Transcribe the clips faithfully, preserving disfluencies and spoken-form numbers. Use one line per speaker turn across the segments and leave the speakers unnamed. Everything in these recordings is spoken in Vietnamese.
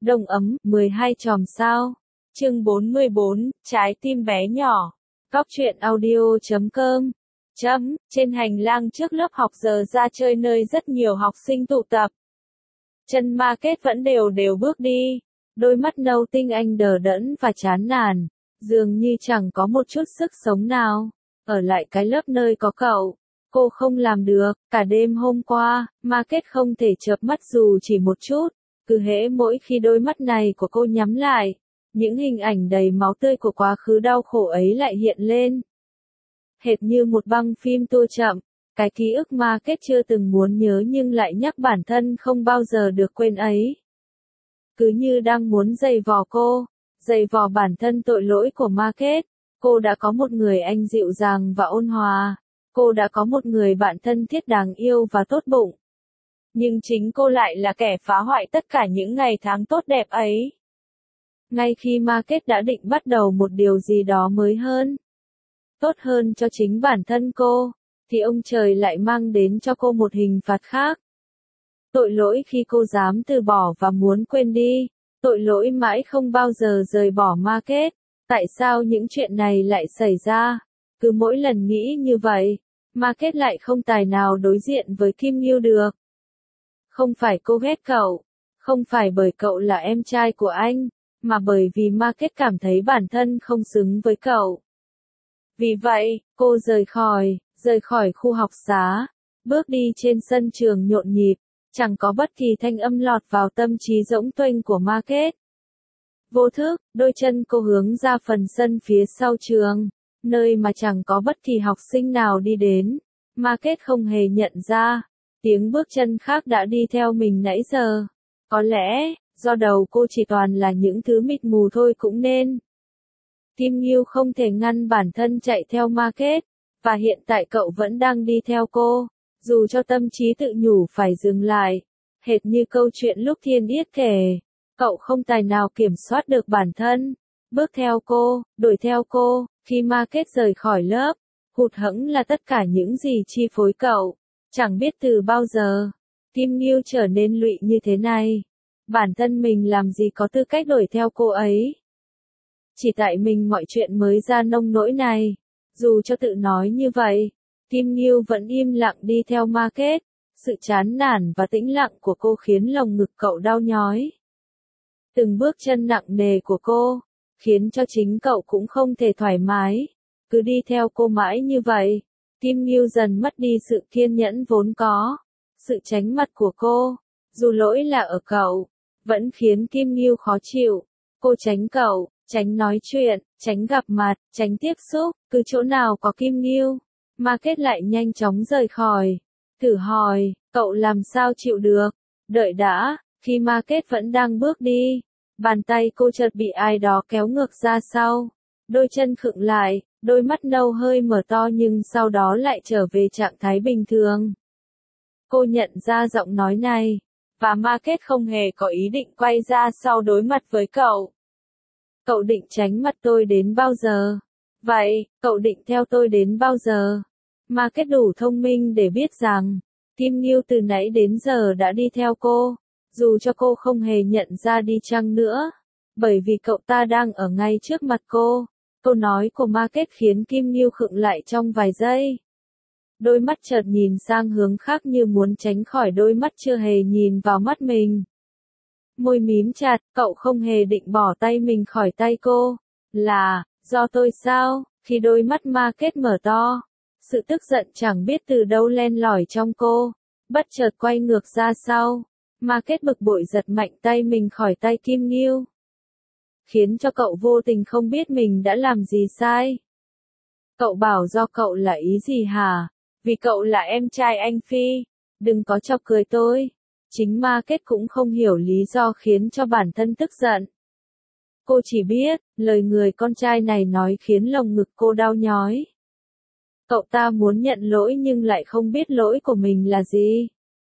Đông ấm, mười hai chòm sao. Chương bốn mươi bốn, trái tim bé nhỏ. Góc truyện audio chấm com. Chấm, trên hành lang trước lớp học giờ ra chơi nơi rất nhiều học sinh tụ tập. Chân ma kết vẫn đều đều bước đi. Đôi mắt nâu tinh anh đờ đẫn và chán nản. Dường như chẳng có một chút sức sống nào. Ở lại cái lớp nơi có cậu. Cô không làm được, cả đêm hôm qua, ma kết không thể chợp mắt dù chỉ một chút. Cứ hễ mỗi khi đôi mắt này của cô nhắm lại, những hình ảnh đầy máu tươi của quá khứ đau khổ ấy lại hiện lên. Hệt như một băng phim tua chậm, cái ký ức ma kết chưa từng muốn nhớ nhưng lại nhắc bản thân không bao giờ được quên ấy. Cứ như đang muốn giày vò cô, giày vò bản thân tội lỗi của ma kết. Cô đã có một người anh dịu dàng và ôn hòa. Cô đã có một người bạn thân thiết đáng yêu và tốt bụng. Nhưng chính cô lại là kẻ phá hoại tất cả những ngày tháng tốt đẹp ấy. Ngay khi ma kết đã định bắt đầu một điều gì đó mới hơn, tốt hơn cho chính bản thân cô, thì ông trời lại mang đến cho cô một hình phạt khác. Tội lỗi khi cô dám từ bỏ và muốn quên đi, tội lỗi mãi không bao giờ rời bỏ ma kết. Tại sao những chuyện này lại xảy ra? Cứ mỗi lần nghĩ như vậy, ma kết lại không tài nào đối diện với Kim Nghiêu được. Không phải cô ghét cậu, không phải bởi cậu là em trai của anh, mà bởi vì ma kết cảm thấy bản thân không xứng với cậu. Vì vậy, cô rời khỏi, rời khỏi khu học xá, bước đi trên sân trường nhộn nhịp, chẳng có bất kỳ thanh âm lọt vào tâm trí rỗng tuênh của ma kết. Vô thức, đôi chân cô hướng ra phần sân phía sau trường, nơi mà chẳng có bất kỳ học sinh nào đi đến. Ma kết không hề nhận ra, tiếng bước chân khác đã đi theo mình nãy giờ. Có lẽ, do đầu cô chỉ toàn là những thứ mịt mù thôi cũng nên. Kim Nghiêu không thể ngăn bản thân chạy theo ma kết, và hiện tại cậu vẫn đang đi theo cô, dù cho tâm trí tự nhủ phải dừng lại. Hệt như câu chuyện lúc Thiên Yết kể. Cậu không tài nào kiểm soát được bản thân, bước theo cô, đuổi theo cô. Khi ma kết rời khỏi lớp, hụt hẫng là tất cả những gì chi phối cậu. Chẳng biết từ bao giờ, Kim Nghiêu trở nên lụy như thế này. Bản thân mình làm gì có tư cách đuổi theo cô ấy. Chỉ tại mình mọi chuyện mới ra nông nỗi này. Dù cho tự nói như vậy, Kim Nghiêu vẫn im lặng đi theo ma kết. Sự chán nản và tĩnh lặng của cô khiến lồng ngực cậu đau nhói. Từng bước chân nặng nề của cô, khiến cho chính cậu cũng không thể thoải mái. Cứ đi theo cô mãi như vậy, Kim Nghiêu dần mất đi sự kiên nhẫn vốn có. Sự tránh mặt của cô, dù lỗi là ở cậu, vẫn khiến Kim Nghiêu khó chịu. Cô tránh cậu, tránh nói chuyện, tránh gặp mặt, tránh tiếp xúc, cứ chỗ nào có Kim Nghiêu, ma kết lại nhanh chóng rời khỏi. Thử hỏi, cậu làm sao chịu được? Đợi đã. Khi ma kết vẫn đang bước đi, bàn tay cô chợt bị ai đó kéo ngược ra sau. Đôi chân khựng lại, đôi mắt nâu hơi mở to nhưng sau đó lại trở về trạng thái bình thường. Cô nhận ra giọng nói này, và ma kết không hề có ý định quay ra sau đối mặt với cậu. Cậu định tránh mặt tôi đến bao giờ? Vậy, cậu định theo tôi đến bao giờ? Ma kết đủ thông minh để biết rằng, Kim Nghiêu từ nãy đến giờ đã đi theo cô. Dù cho cô không hề nhận ra đi chăng nữa, bởi vì cậu ta đang ở ngay trước mặt cô. Câu nói của ma kết khiến Kim Nghiêu khựng lại trong vài giây. Đôi mắt chợt nhìn sang hướng khác như muốn tránh khỏi đôi mắt chưa hề nhìn vào mắt mình. Môi mím chặt, cậu không hề định bỏ tay mình khỏi tay cô. Là, do tôi sao? Khi đôi mắt ma kết mở to, sự tức giận chẳng biết từ đâu len lỏi trong cô, bất chợt quay ngược ra sau. Ma kết bực bội giật mạnh tay mình khỏi tay Kim Nghiêu, khiến cho cậu vô tình không biết mình đã làm gì sai. Cậu bảo do cậu là ý gì hả? Vì cậu là em trai anh Phi, đừng có chọc cười tôi. Chính ma kết cũng không hiểu lý do khiến cho bản thân tức giận. Cô chỉ biết, lời người con trai này nói khiến lồng ngực cô đau nhói. Cậu ta muốn nhận lỗi nhưng lại không biết lỗi của mình là gì.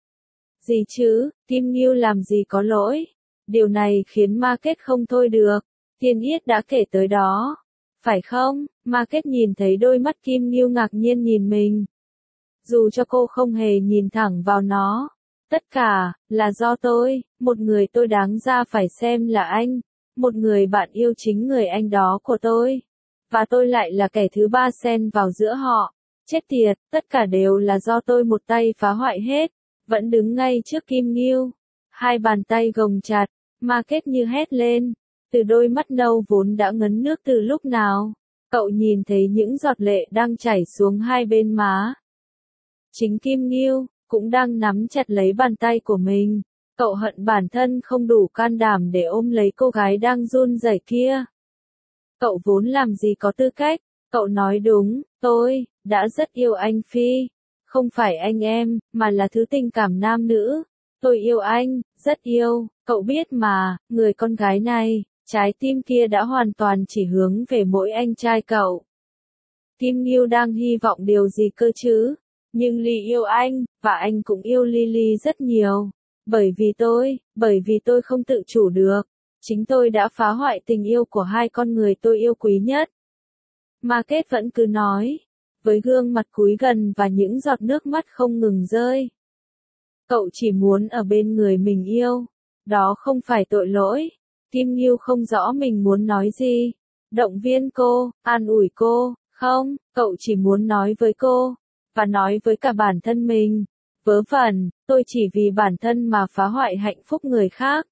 Gì chứ, Kim Nghiêu làm gì có lỗi. Điều này khiến ma kết không thôi được. Thiên Yết đã kể tới đó. Phải không? Ma kết nhìn thấy đôi mắt Kim Nghiêu ngạc nhiên nhìn mình. Dù cho cô không hề nhìn thẳng vào nó, Tất cả, là do tôi, một người tôi đáng ra phải xem là anh, một người bạn yêu chính người anh đó của tôi. Và tôi lại là kẻ thứ ba xen vào giữa họ. Chết tiệt, tất cả đều là do tôi một tay phá hoại hết. Vẫn đứng ngay trước Kim Ngưu. Hai bàn tay gồng chặt, Market như hét lên. Từ đôi mắt nâu vốn đã ngấn nước từ lúc nào. Cậu nhìn thấy những giọt lệ đang chảy xuống hai bên má. Chính Kim Ngưu cũng đang nắm chặt lấy bàn tay của mình. Cậu hận bản thân không đủ can đảm để ôm lấy cô gái đang run rẩy kia. Cậu vốn làm gì có tư cách. Cậu nói đúng, tôi đã rất yêu anh Phi. Không phải anh em, mà là thứ tình cảm nam nữ. Tôi yêu anh, rất yêu. Cậu biết mà, người con gái này, trái tim kia đã hoàn toàn chỉ hướng về mỗi anh trai cậu. Kim Ngưu đang hy vọng điều gì cơ chứ? Nhưng Ly yêu anh, và anh cũng yêu Lily rất nhiều. Bởi vì tôi, bởi vì tôi không tự chủ được. Chính tôi đã phá hoại tình yêu của hai con người tôi yêu quý nhất. Market vẫn cứ nói, với gương mặt cúi gần và những giọt nước mắt không ngừng rơi. Cậu chỉ muốn ở bên người mình yêu. Đó không phải tội lỗi. Kim Ngưu không rõ mình muốn nói gì. Động viên cô, an ủi cô, không, cậu chỉ muốn nói với cô, và nói với cả bản thân mình. Vớ vẩn, tôi chỉ vì bản thân mà phá hoại hạnh phúc người khác.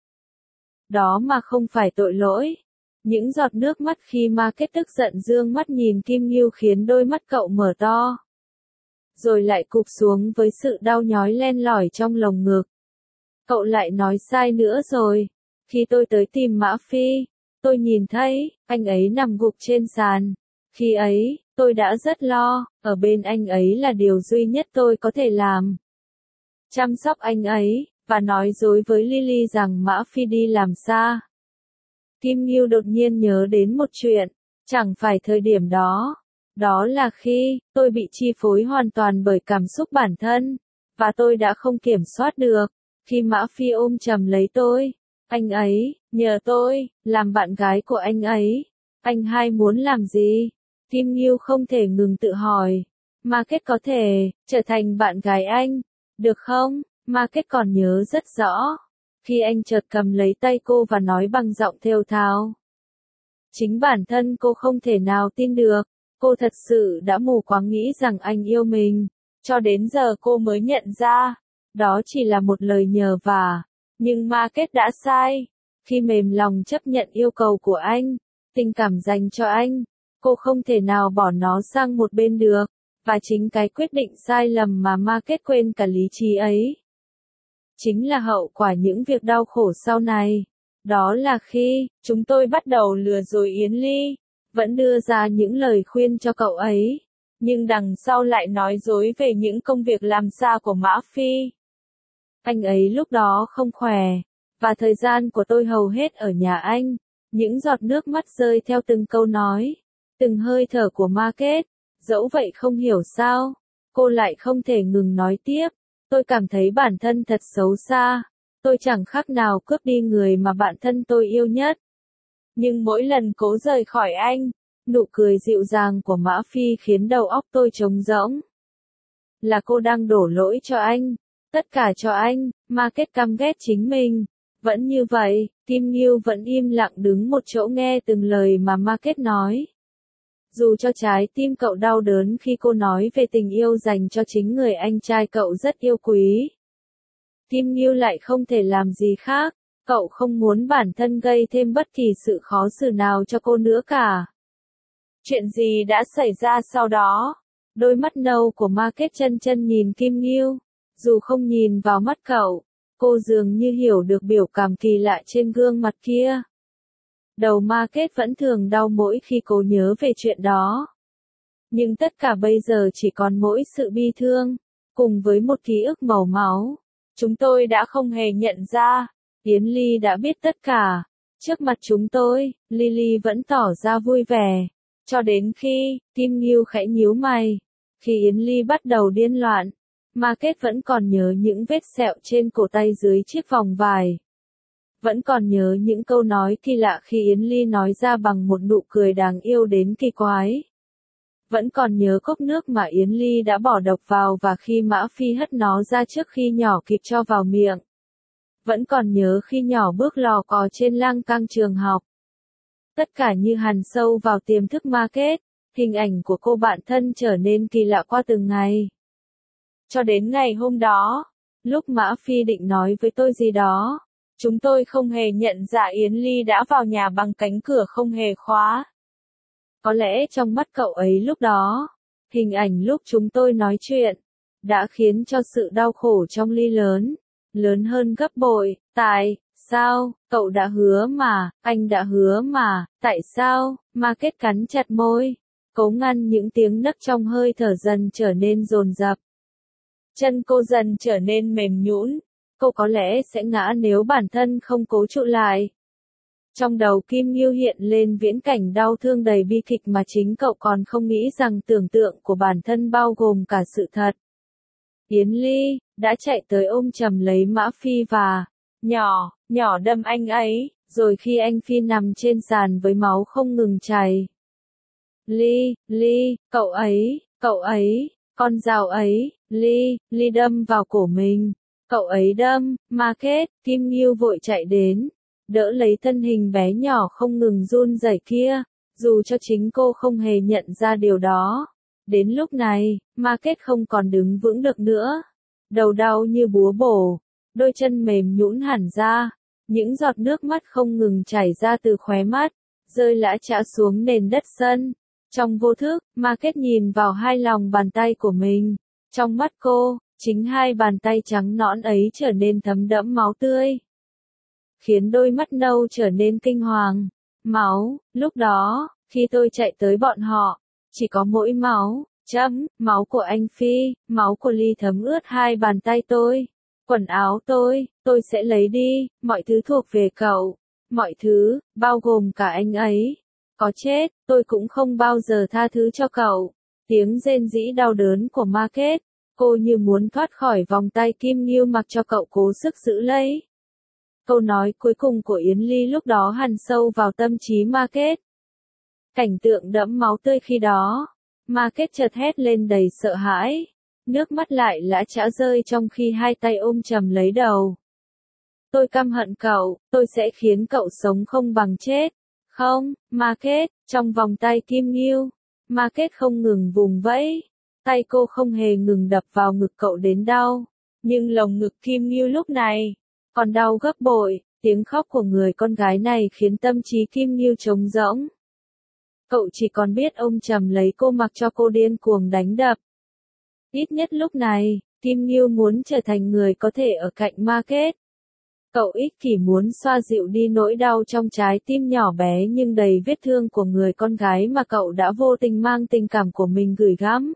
Đó mà không phải tội lỗi. Những giọt nước mắt khi Market tức giận dương mắt nhìn Kim Ngưu khiến đôi mắt cậu mở to. Rồi lại cụp xuống với sự đau nhói len lỏi trong lồng ngực. Cậu lại nói sai nữa rồi. Khi tôi tới tìm Mã Phi, tôi nhìn thấy, anh ấy nằm gục trên sàn. Khi ấy, tôi đã rất lo, ở bên anh ấy là điều duy nhất tôi có thể làm. Chăm sóc anh ấy, và nói dối với Lily rằng Mã Phi đi làm xa. Kim Ngưu đột nhiên nhớ đến một chuyện, chẳng phải thời điểm đó. Đó là khi, tôi bị chi phối hoàn toàn bởi cảm xúc bản thân, và tôi đã không kiểm soát được. Khi Mã Phi ôm chầm lấy tôi, anh ấy, nhờ tôi, làm bạn gái của anh ấy. Anh hai muốn làm gì? Kim Ngưu không thể ngừng tự hỏi. Market có thể, trở thành bạn gái anh, được không? Market còn nhớ rất rõ. Khi anh chợt cầm lấy tay cô và nói bằng giọng thều thào. Chính bản thân cô không thể nào tin được. Cô thật sự đã mù quáng nghĩ rằng anh yêu mình. Cho đến giờ cô mới nhận ra. Đó chỉ là một lời nhờ vả. Nhưng Market đã sai. Khi mềm lòng chấp nhận yêu cầu của anh, tình cảm dành cho anh, cô không thể nào bỏ nó sang một bên được. Và chính cái quyết định sai lầm mà Market quên cả lý trí ấy, chính là hậu quả những việc đau khổ sau này. Đó là khi, chúng tôi bắt đầu lừa dối Yến Ly, vẫn đưa ra những lời khuyên cho cậu ấy, nhưng đằng sau lại nói dối về những công việc làm xa của Mã Phi. Anh ấy lúc đó không khỏe, và thời gian của tôi hầu hết ở nhà anh. Những giọt nước mắt rơi theo từng câu nói, từng hơi thở của Market. Dẫu vậy không hiểu sao, cô lại không thể ngừng nói tiếp. Tôi cảm thấy bản thân thật xấu xa. Tôi chẳng khác nào cướp đi người mà bản thân tôi yêu nhất. Nhưng mỗi lần cố rời khỏi anh, nụ cười dịu dàng của Mã Phi khiến đầu óc tôi trống rỗng. Là cô đang đổ lỗi cho anh, tất cả cho anh. Market căm ghét chính mình. Vẫn như vậy, Kim Ngưu vẫn im lặng đứng một chỗ nghe từng lời mà Market nói. Dù cho trái tim cậu đau đớn khi cô nói về tình yêu dành cho chính người anh trai cậu rất yêu quý. Kim Ngưu lại không thể làm gì khác. Cậu không muốn bản thân gây thêm bất kỳ sự khó xử nào cho cô nữa cả. Chuyện gì đã xảy ra sau đó? Đôi mắt nâu của Market chân chân nhìn Kim Ngưu. Dù không nhìn vào mắt cậu, cô dường như hiểu được biểu cảm kỳ lạ trên gương mặt kia. Đầu Market vẫn thường đau mỗi khi cô nhớ về chuyện đó. Nhưng tất cả bây giờ chỉ còn mỗi sự bi thương, cùng với một ký ức màu máu. Chúng tôi đã không hề nhận ra. Yến Ly đã biết tất cả. Trước mặt chúng tôi, Lily vẫn tỏ ra vui vẻ. Cho đến khi, Kim Ngưu khẽ nhíu mày. Khi Yến Ly bắt đầu điên loạn, Market vẫn còn nhớ những vết sẹo trên cổ tay dưới chiếc vòng vải. Vẫn còn nhớ những câu nói kỳ lạ khi Yến Ly nói ra bằng một nụ cười đáng yêu đến kỳ quái. Vẫn còn nhớ cốc nước mà Yến Ly đã bỏ độc vào và khi Mã Phi hất nó ra trước khi nhỏ kịp cho vào miệng. Vẫn còn nhớ khi nhỏ bước lò cò trên lang cang trường học. Tất cả như hằn sâu vào tiềm thức Market, hình ảnh của cô bạn thân trở nên kỳ lạ qua từng ngày. Cho đến ngày hôm đó, lúc Mã Phi định nói với tôi gì đó, chúng tôi không hề nhận ra Yến Ly đã vào nhà bằng cánh cửa không hề khóa. Có lẽ trong mắt cậu ấy lúc đó, hình ảnh lúc chúng tôi nói chuyện, đã khiến cho sự đau khổ trong Ly lớn, lớn hơn gấp bội. Tại sao, cậu đã hứa mà, anh đã hứa mà, tại sao, Market cắn chặt môi, cố ngăn những tiếng nấc trong hơi thở dần trở nên dồn dập. Chân cô dần trở nên mềm nhũn, cô có lẽ sẽ ngã nếu bản thân không cố trụ lại. Trong đầu Kim Ngưu hiện lên viễn cảnh đau thương đầy bi kịch mà chính cậu còn không nghĩ rằng tưởng tượng của bản thân bao gồm cả sự thật. Yến Ly đã chạy tới ôm chầm lấy Mã Phi và nhỏ, nhỏ đâm anh ấy, rồi khi anh Phi nằm trên sàn với máu không ngừng chảy. Ly, Ly, cậu ấy, cậu ấy, con dao ấy, Ly, Ly đâm vào cổ mình. Cậu ấy đâm, Market, Kim Ngưu vội chạy đến, đỡ lấy thân hình bé nhỏ không ngừng run rẩy kia, dù cho chính cô không hề nhận ra điều đó. Đến lúc này, Market không còn đứng vững được nữa. Đầu đau như búa bổ, đôi chân mềm nhũn hẳn ra, những giọt nước mắt không ngừng chảy ra từ khóe mắt, rơi lã chã xuống nền đất sân. Trong vô thức, Market nhìn vào hai lòng bàn tay của mình. Trong mắt cô, chính hai bàn tay trắng nõn ấy trở nên thấm đẫm máu tươi, khiến đôi mắt nâu trở nên kinh hoàng. Máu, lúc đó, khi tôi chạy tới bọn họ, chỉ có mỗi máu, chấm, máu của anh Phi, máu của Ly thấm ướt hai bàn tay tôi. Quần áo tôi, tôi sẽ lấy đi, mọi thứ thuộc về cậu, mọi thứ, bao gồm cả anh ấy. Có chết, tôi cũng không bao giờ tha thứ cho cậu. Tiếng rên rỉ đau đớn của Market, cô như muốn thoát khỏi vòng tay Kim Ngưu mặc cho cậu cố sức giữ lấy. Câu nói cuối cùng của Yến Ly lúc đó hằn sâu vào tâm trí Market. Cảnh tượng đẫm máu tươi khi đó, Market chợt hét lên đầy sợ hãi, nước mắt lại lã chã rơi trong khi hai tay ôm chầm lấy đầu. Tôi căm hận cậu, tôi sẽ khiến cậu sống không bằng chết. Không, Market, trong vòng tay Kim Ngưu, Market không ngừng vùng vẫy, tay cô không hề ngừng đập vào ngực cậu đến đau, nhưng lồng ngực Kim Ngưu lúc này còn đau gấp bội. Tiếng khóc của người con gái này khiến tâm trí Kim Ngưu trống rỗng. Cậu chỉ còn biết ôm chầm lấy cô mặc cho cô điên cuồng đánh đập. Ít nhất lúc này, Kim Ngưu muốn trở thành người có thể ở cạnh Market. Cậu ích kỷ muốn xoa dịu đi nỗi đau trong trái tim nhỏ bé nhưng đầy vết thương của người con gái mà cậu đã vô tình mang tình cảm của mình gửi gắm.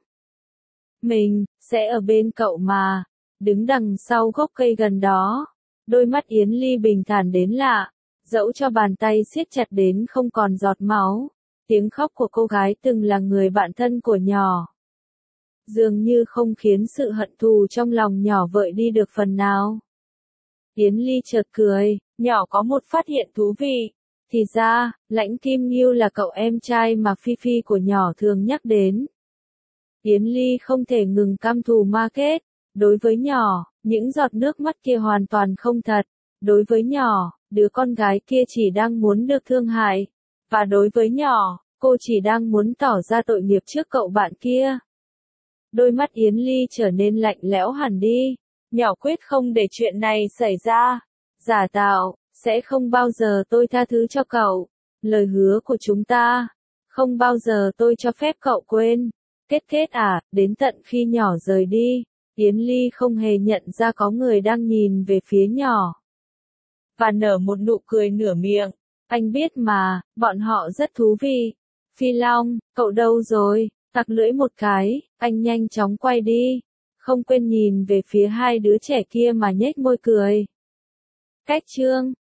Mình sẽ ở bên cậu mà. Đứng đằng sau gốc cây gần đó, đôi mắt Yến Ly bình thản đến lạ, dẫu cho bàn tay siết chặt đến không còn giọt máu. Tiếng khóc của cô gái từng là người bạn thân của nhỏ, dường như không khiến sự hận thù trong lòng nhỏ vơi đi được phần nào. Yến Ly chợt cười, nhỏ có một phát hiện thú vị. Thì ra, Lãnh Kim Ngưu là cậu em trai mà Phi Phi của nhỏ thường nhắc đến. Yến Ly không thể ngừng căm thù Market. Đối với nhỏ, những giọt nước mắt kia hoàn toàn không thật. Đối với nhỏ, đứa con gái kia chỉ đang muốn được thương hại. Và đối với nhỏ, cô chỉ đang muốn tỏ ra tội nghiệp trước cậu bạn kia. Đôi mắt Yến Ly trở nên lạnh lẽo hẳn đi. Nhỏ quyết không để chuyện này xảy ra. Giả tạo, sẽ không bao giờ tôi tha thứ cho cậu. Lời hứa của chúng ta, không bao giờ tôi cho phép cậu quên. Kết kết à, đến tận khi nhỏ rời đi, Yến Ly không hề nhận ra có người đang nhìn về phía nhỏ. Và nở một nụ cười nửa miệng. Anh biết mà, bọn họ rất thú vị. Phi Long, cậu đâu rồi? Tặc lưỡi một cái, anh nhanh chóng quay đi. Không quên nhìn về phía hai đứa trẻ kia mà nhếch môi cười. Cách chương